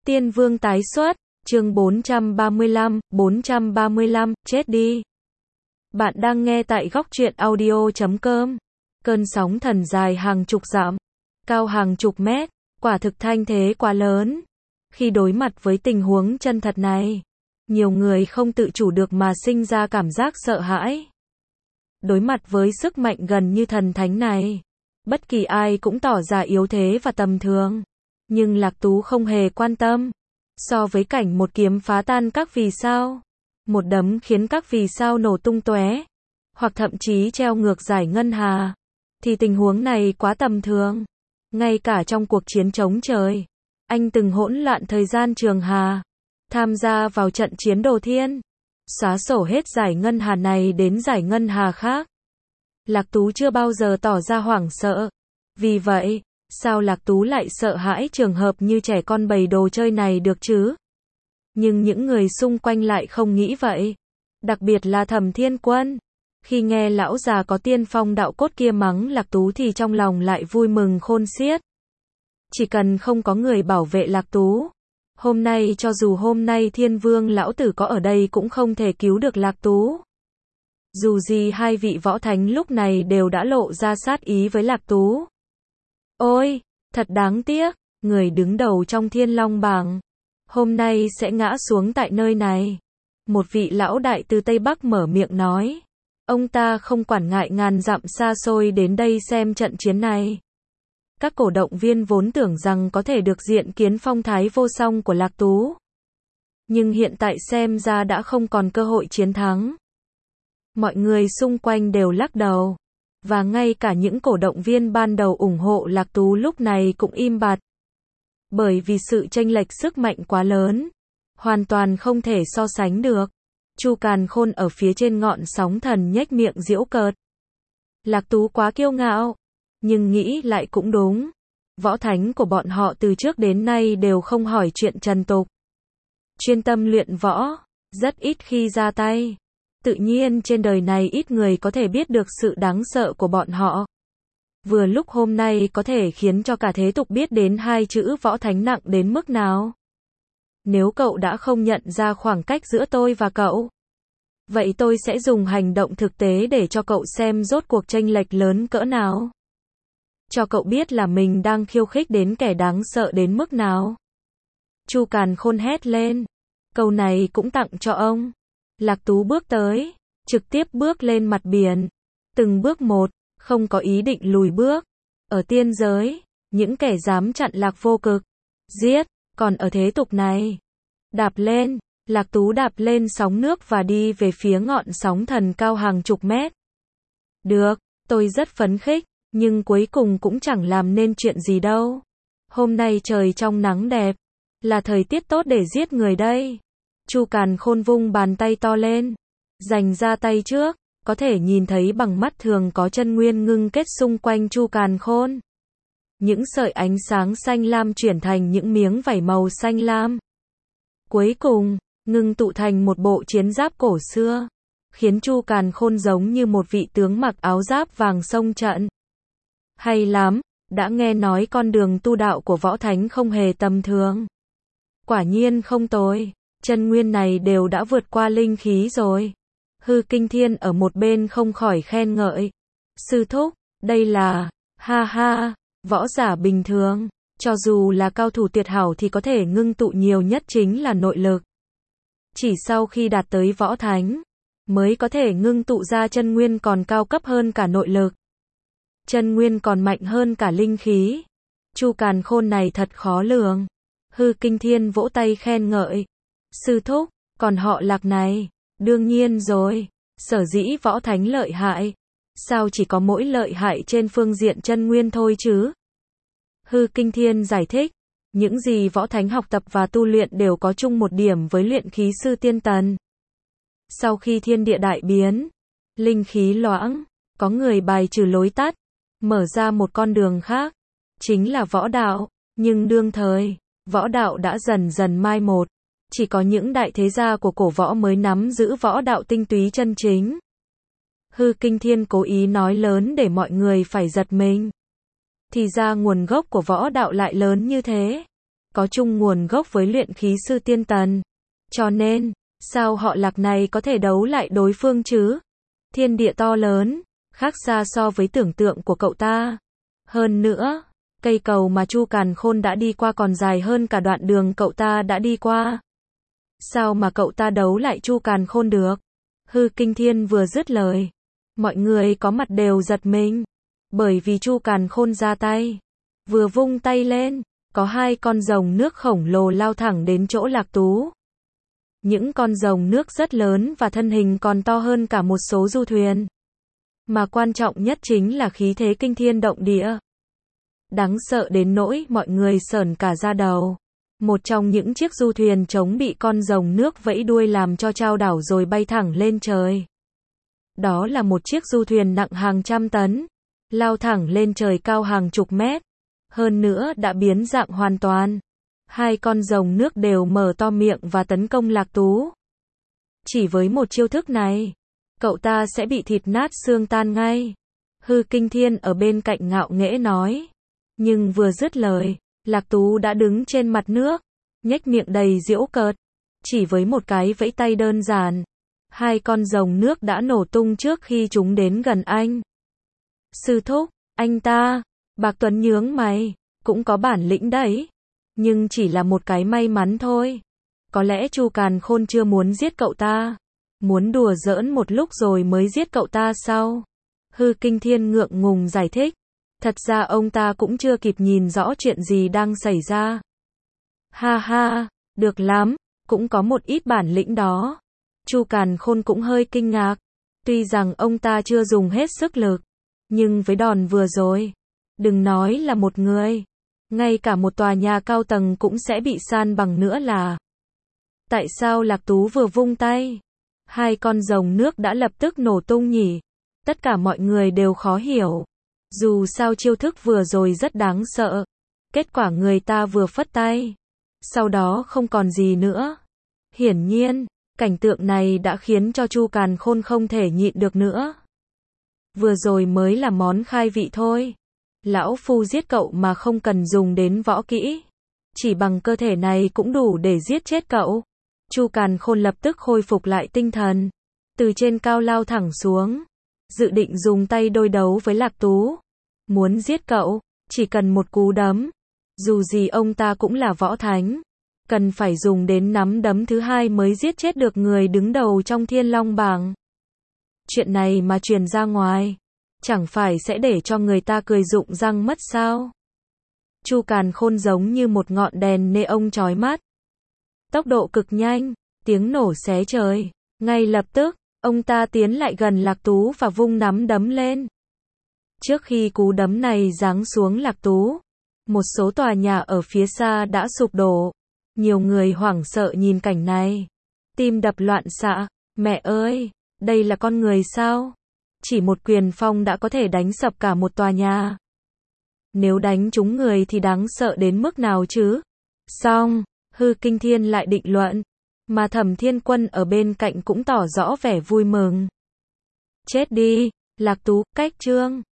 Tiên Vương tái xuất, chương 435, chết đi. Bạn đang nghe tại góc truyện audio.com. Cơn sóng thần dài hàng chục dặm, cao hàng chục mét, quả thực thanh thế quá lớn. Khi đối mặt với tình huống chân thật này, nhiều người không tự chủ được mà sinh ra cảm giác sợ hãi. Đối mặt với sức mạnh gần như thần thánh này, bất kỳ ai cũng tỏ ra yếu thế và tầm thường. Nhưng Lạc Tú không hề quan tâm. So với cảnh một kiếm phá tan các vì sao, một đấm khiến các vì sao nổ tung tóe, hoặc thậm chí treo ngược giải ngân hà, thì tình huống này quá tầm thường. Ngay cả trong cuộc chiến chống trời, anh từng hỗn loạn thời gian trường hà, tham gia vào trận chiến đồ thiên, xóa sổ hết giải ngân hà này đến giải ngân hà khác. Lạc Tú chưa bao giờ tỏ ra hoảng sợ. Vì vậy, sao Lạc Tú lại sợ hãi trường hợp như trẻ con bày đồ chơi này được chứ? Nhưng những người xung quanh lại không nghĩ vậy. Đặc biệt là Thẩm Thiên Quân. Khi nghe lão già có tiên phong đạo cốt kia mắng Lạc Tú thì trong lòng lại vui mừng khôn xiết. Chỉ cần không có người bảo vệ Lạc Tú, hôm nay cho dù hôm nay Thiên Vương lão tử có ở đây cũng không thể cứu được Lạc Tú. Dù gì hai vị võ thánh lúc này đều đã lộ ra sát ý với Lạc Tú. Ôi, thật đáng tiếc, người đứng đầu trong Thiên Long bảng hôm nay sẽ ngã xuống tại nơi này. Một vị lão đại từ Tây Bắc mở miệng nói. Ông ta không quản ngại ngàn dặm xa xôi đến đây xem trận chiến này. Các cổ động viên vốn tưởng rằng có thể được diện kiến phong thái vô song của Lạc Tú. Nhưng hiện tại xem ra đã không còn cơ hội chiến thắng. Mọi người xung quanh đều lắc đầu. Và ngay cả những cổ động viên ban đầu ủng hộ Lạc Tú lúc này cũng im bặt. Bởi vì sự chênh lệch sức mạnh quá lớn, hoàn toàn không thể so sánh được. Chu Càn Khôn ở phía trên ngọn sóng thần nhếch miệng giễu cợt. Lạc Tú quá kiêu ngạo, nhưng nghĩ lại cũng đúng. Võ thánh của bọn họ từ trước đến nay đều không hỏi chuyện trần tục. Chuyên tâm luyện võ, rất ít khi ra tay. Tự nhiên trên đời này ít người có thể biết được sự đáng sợ của bọn họ. Vừa lúc hôm nay có thể khiến cho cả thế tục biết đến hai chữ võ thánh nặng đến mức nào. Nếu cậu đã không nhận ra khoảng cách giữa tôi và cậu, vậy tôi sẽ dùng hành động thực tế để cho cậu xem rốt cuộc chênh lệch lớn cỡ nào. Cho cậu biết là mình đang khiêu khích đến kẻ đáng sợ đến mức nào. Chu Càn Khôn hét lên. Câu này cũng tặng cho ông. Lạc Tú bước tới, trực tiếp bước lên mặt biển. Từng bước một, không có ý định lùi bước. Ở tiên giới, những kẻ dám chặn Lạc Vô Cực, giết. Còn ở thế tục này, đạp lên. Lạc Tú đạp lên sóng nước và đi về phía ngọn sóng thần cao hàng chục mét. Được, tôi rất phấn khích, nhưng cuối cùng cũng chẳng làm nên chuyện gì đâu. Hôm nay trời trong nắng đẹp, là thời tiết tốt để giết người đây. Chu Càn Khôn vung bàn tay to lên, dành ra tay trước, có thể nhìn thấy bằng mắt thường có chân nguyên ngưng kết xung quanh Chu Càn Khôn. Những sợi ánh sáng xanh lam chuyển thành những miếng vảy màu xanh lam. Cuối cùng, ngưng tụ thành một bộ chiến giáp cổ xưa, khiến Chu Càn Khôn giống như một vị tướng mặc áo giáp vàng xông trận. Hay lắm, đã nghe nói con đường tu đạo của võ thánh không hề tầm thường. Quả nhiên không tồi, chân nguyên này đều đã vượt qua linh khí rồi. Hư Kinh Thiên ở một bên không khỏi khen ngợi. Sư thúc, đây là, ha ha, võ giả bình thường, cho dù là cao thủ tuyệt hảo thì có thể ngưng tụ nhiều nhất chính là nội lực. Chỉ sau khi đạt tới võ thánh, mới có thể ngưng tụ ra chân nguyên còn cao cấp hơn cả nội lực. Chân nguyên còn mạnh hơn cả linh khí. Chu Càn Khôn này thật khó lường. Hư Kinh Thiên vỗ tay khen ngợi. Sư thúc, còn họ Lạc này, đương nhiên rồi, sở dĩ võ thánh lợi hại. Sao chỉ có mỗi lợi hại trên phương diện chân nguyên thôi chứ? Hư Kinh Thiên giải thích. Những gì võ thánh học tập và tu luyện đều có chung một điểm với luyện khí sư tiên tần. Sau khi thiên địa đại biến, linh khí loãng, có người bài trừ lối tắt, mở ra một con đường khác, chính là võ đạo. Nhưng đương thời, võ đạo đã dần dần mai một. Chỉ có những đại thế gia của cổ võ mới nắm giữ võ đạo tinh túy chân chính. Hư Kinh Thiên cố ý nói lớn để mọi người phải giật mình. Thì ra nguồn gốc của võ đạo lại lớn như thế. có chung nguồn gốc với luyện khí sư Tiên Tần. Cho nên, sao họ Lạc này có thể đấu lại đối phương chứ? Thiên địa to lớn, khác xa so với tưởng tượng của cậu ta. Hơn nữa, cây cầu mà Chu Càn Khôn đã đi qua còn dài hơn cả đoạn đường cậu ta đã đi qua. Sao mà cậu ta đấu lại Chu Càn Khôn được? Hư Kinh Thiên vừa dứt lời, mọi người có mặt đều giật mình, bởi vì Chu Càn Khôn ra tay, vừa vung tay lên, có 2 con rồng nước khổng lồ lao thẳng đến chỗ Lạc Tú. Những con rồng nước rất lớn và thân hình còn to hơn cả một số du thuyền. Mà quan trọng nhất chính là khí thế kinh thiên động địa. Đáng sợ đến nỗi mọi người sởn cả da đầu. Một trong những chiếc du thuyền trống bị con rồng nước vẫy đuôi làm cho chao đảo rồi bay thẳng lên trời. Đó là một chiếc du thuyền nặng hàng trăm tấn, lao thẳng lên trời cao hàng chục mét. Hơn nữa đã biến dạng hoàn toàn. 2 con rồng nước đều mở to miệng và tấn công Lạc Tú. Chỉ với một chiêu thức này, cậu ta sẽ bị thịt nát xương tan ngay. Hư Kinh Thiên ở bên cạnh ngạo nghễ nói. Nhưng vừa dứt lời, Lạc Tú đã đứng trên mặt nước, nhếch miệng đầy giễu cợt. Chỉ với một cái vẫy tay đơn giản, 2 con rồng nước đã nổ tung trước khi chúng đến gần anh. Sư thúc, anh ta, Bạc Tuấn nhướng mày, cũng có bản lĩnh đấy. Nhưng chỉ là một cái may mắn thôi. Có lẽ Chu Càn Khôn chưa muốn giết cậu ta. Muốn đùa giỡn một lúc rồi mới giết cậu ta sao? Hư Kinh Thiên ngượng ngùng giải thích. Thật ra ông ta cũng chưa kịp nhìn rõ chuyện gì đang xảy ra. Ha ha, được lắm, cũng có một ít bản lĩnh đó. Chu Càn Khôn cũng hơi kinh ngạc. Tuy rằng ông ta chưa dùng hết sức lực, nhưng với đòn vừa rồi, đừng nói là một người, ngay cả một tòa nhà cao tầng cũng sẽ bị san bằng nữa là. Tại sao Lạc Tú vừa vung tay, 2 con rồng nước đã lập tức nổ tung nhỉ? Tất cả mọi người đều khó hiểu. Dù sao chiêu thức vừa rồi rất đáng sợ. Kết quả người ta vừa phất tay, sau đó không còn gì nữa. Hiển nhiên, cảnh tượng này đã khiến cho Chu Càn Khôn không thể nhịn được nữa. Vừa rồi mới là món khai vị thôi. Lão phu giết cậu mà không cần dùng đến võ kỹ. Chỉ bằng cơ thể này cũng đủ để giết chết cậu. Chu Càn Khôn lập tức khôi phục lại tinh thần. Từ trên cao lao thẳng xuống. Dự định dùng tay đối đấu với Lạc Tú. Muốn giết cậu, chỉ cần một cú đấm. Dù gì ông ta cũng là võ thánh. Cần phải dùng đến nắm đấm thứ 2 mới giết chết được người đứng đầu trong Thiên Long bảng. Chuyện này mà truyền ra ngoài, chẳng phải sẽ để cho người ta cười rụng răng mất sao? Chu Càn Khôn giống như một ngọn đèn neon chói mắt. Tốc độ cực nhanh, tiếng nổ xé trời. Ngay lập tức, ông ta tiến lại gần Lạc Tú và vung nắm đấm lên. Trước khi cú đấm này giáng xuống Lạc Tú, một số tòa nhà ở phía xa đã sụp đổ. Nhiều người hoảng sợ nhìn cảnh này. Tim đập loạn xạ. Mẹ ơi, đây là con người sao? Chỉ một quyền phong đã có thể đánh sập cả một tòa nhà. Nếu đánh trúng người thì đáng sợ đến mức nào chứ? Xong, Hư Kinh Thiên lại định luận. Mà Thẩm Thiên Quân ở bên cạnh cũng tỏ rõ vẻ vui mừng. Chết đi, Lạc Tú, cách chương.